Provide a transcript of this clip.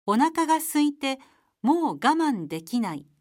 お腹が空いてもう我慢できない。